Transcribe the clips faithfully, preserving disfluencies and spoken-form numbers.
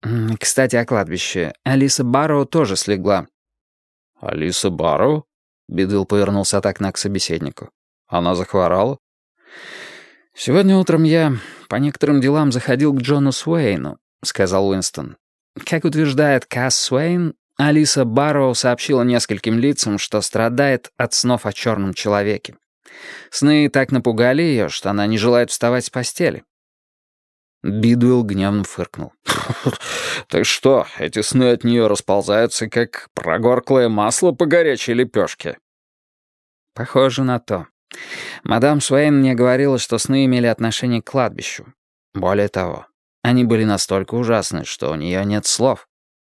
М, Кстати, о кладбище. Алиса Барроу тоже слегла. «Алиса Барроу?» — Бидуэлл повернулся от окна к собеседнику. «Она захворала?» «Сегодня утром я по некоторым делам заходил к Джону Суэйну», — сказал Уинстон. «Как утверждает Касс Суэйн, Алиса Барроу сообщила нескольким лицам, что страдает от снов о черном человеке. Сны так напугали ее, что она не желает вставать с постели». Бидуэлл гневно фыркнул. «Так что, эти сны от нее расползаются, как прогорклое масло по горячей лепешке?» «Похоже на то. Мадам Суэйн мне говорила, что сны имели отношение к кладбищу. Более того, они были настолько ужасны, что у нее нет слов».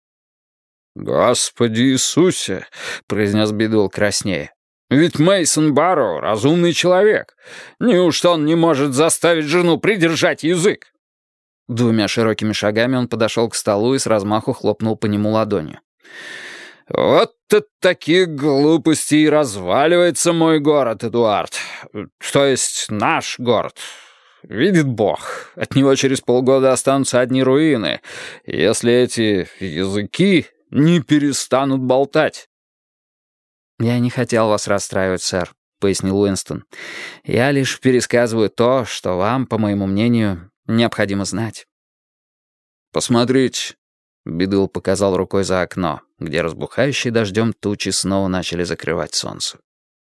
«Господи Иисусе!» — произнес Бидуэлл краснее. «Ведь Мейсон Барроу — разумный человек. Неужто он не может заставить жену придержать язык?» Двумя широкими шагами он подошел к столу и с размаху хлопнул по нему ладонью. «Вот от таких глупостей и разваливается мой город, Эдуард. То есть наш город. Видит Бог, от него через полгода останутся одни руины, если эти языки не перестанут болтать». «Я не хотел вас расстраивать, сэр», — пояснил Уинстон. «Я лишь пересказываю то, что вам, по моему мнению, необходимо знать». «Посмотрите», — Бидуэлл показал рукой за окно, где разбухающие дождем тучи снова начали закрывать солнце.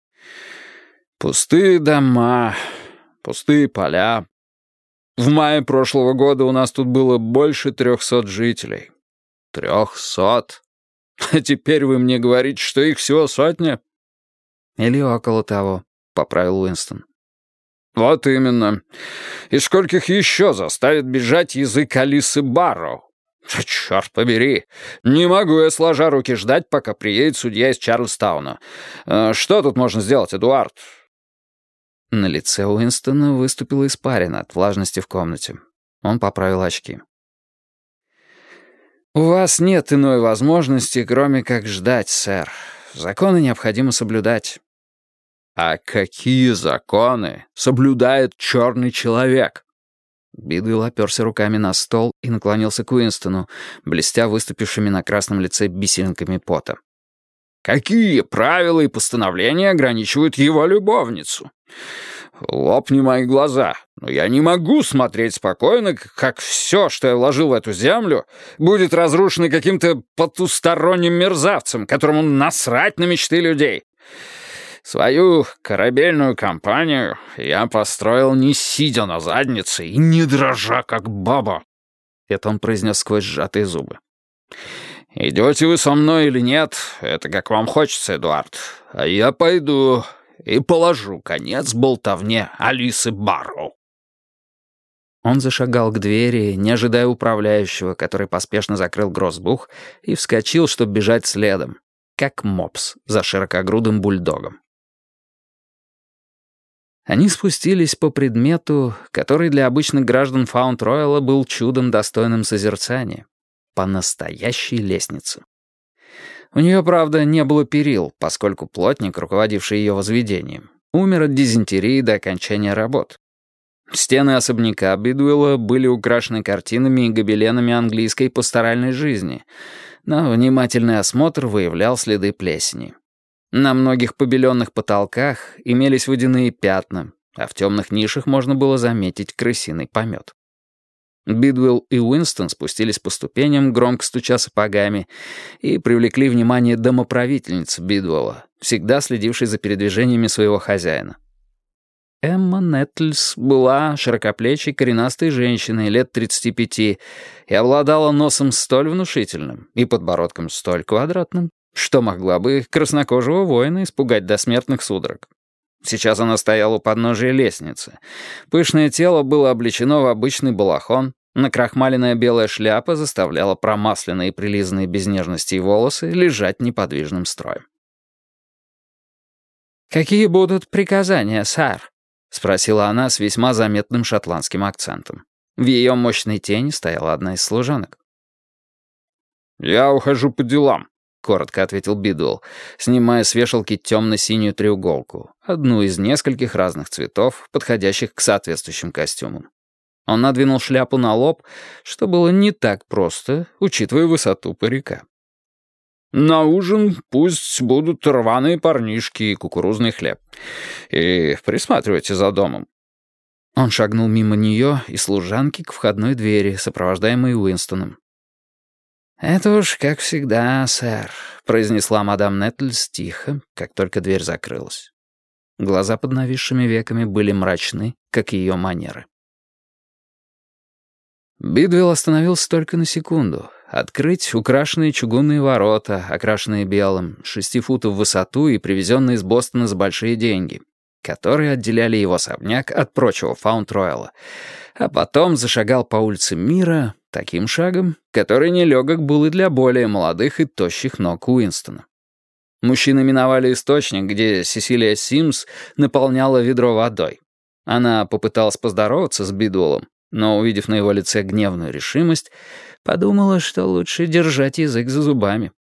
«Пустые дома, пустые поля. В мае прошлого года у нас тут было больше трехсот жителей. Трехсот. А теперь вы мне говорите, что их всего сотня?» «Или около того», — поправил Уинстон. «Вот именно. И скольких еще заставит бежать язык Алисы Барроу? Черт побери. Не могу я, сложа руки, ждать, пока приедет судья из Чарльстауна. Э, Что тут можно сделать, Эдуард?» На лице Уинстона выступила испарина от влажности в комнате. Он поправил очки. «У вас нет иной возможности, кроме как ждать, сэр. Законы необходимо соблюдать». «А какие законы соблюдает черный человек?» Бидуэлл оперся руками на стол и наклонился к Уинстону, блестя выступившими на красном лице бисеринками пота. «Какие правила и постановления ограничивают его любовницу? Лопни мои глаза, но я не могу смотреть спокойно, как все, что я вложил в эту землю, будет разрушено каким-то потусторонним мерзавцем, которому насрать на мечты людей. Свою корабельную компанию я построил не сидя на заднице и не дрожа, как баба». Это он произнес сквозь сжатые зубы. «Идете вы со мной или нет, это как вам хочется, Эдуард. А я пойду и положу конец болтовне Алисы Барроу». Он зашагал к двери, не ожидая управляющего, который поспешно закрыл гроссбух и вскочил, чтобы бежать следом, как мопс за широкогрудым бульдогом. Они спустились по предмету, который для обычных граждан Фаунд-Ройла был чудом достойным созерцания, по настоящей лестнице. У нее, правда, не было перил, поскольку плотник, руководивший ее возведением, умер от дизентерии до окончания работ. Стены особняка Бидуэлла были украшены картинами и гобеленами английской пасторальной жизни, но внимательный осмотр выявлял следы плесени. На многих побеленных потолках имелись водяные пятна, а в темных нишах можно было заметить крысиный помет. Бидуэлл и Уинстон спустились по ступеням, громко стуча сапогами, и привлекли внимание домоправительницы Бидуэлла, всегда следившей за передвижениями своего хозяина. Эмма Нетльс была широкоплечей коренастой женщиной лет тридцати пяти и обладала носом столь внушительным и подбородком столь квадратным, что могла бы краснокожего воина испугать до смертных судорог. Сейчас она стояла у подножия лестницы. Пышное тело было облечено в обычный балахон, накрахмаленная белая шляпа заставляла промасленные и прилизанные без нежности волосы лежать неподвижным строем. «Какие будут приказания, сэр?» — спросила она с весьма заметным шотландским акцентом. В ее мощной тени стояла одна из служанок. «Я ухожу по делам», — коротко ответил Бидуэлл, снимая с вешалки темно-синюю треуголку, одну из нескольких разных цветов, подходящих к соответствующим костюмам. Он надвинул шляпу на лоб, что было не так просто, учитывая высоту парика. «На ужин пусть будут рваные парнишки и кукурузный хлеб. И присматривайте за домом». Он шагнул мимо нее и служанки к входной двери, сопровождаемой Уинстоном. «Это уж как всегда, сэр», — произнесла мадам Нетльс тихо, как только дверь закрылась. Глаза под нависшими веками были мрачны, как ее манеры. Бидвелл остановился только на секунду. Открыть украшенные чугунные ворота, окрашенные белым, шести футов в высоту и привезенные из Бостона за большие деньги, которые отделяли его особняк от прочего Фаунд-Ройла, а потом зашагал по улице Мира таким шагом, который нелегок был и для более молодых и тощих ног Уинстона. Мужчины миновали источник, где Сесилия Симмс наполняла ведро водой. Она попыталась поздороваться с Бидвеллом, но, увидев на его лице гневную решимость, подумала, что лучше держать язык за зубами.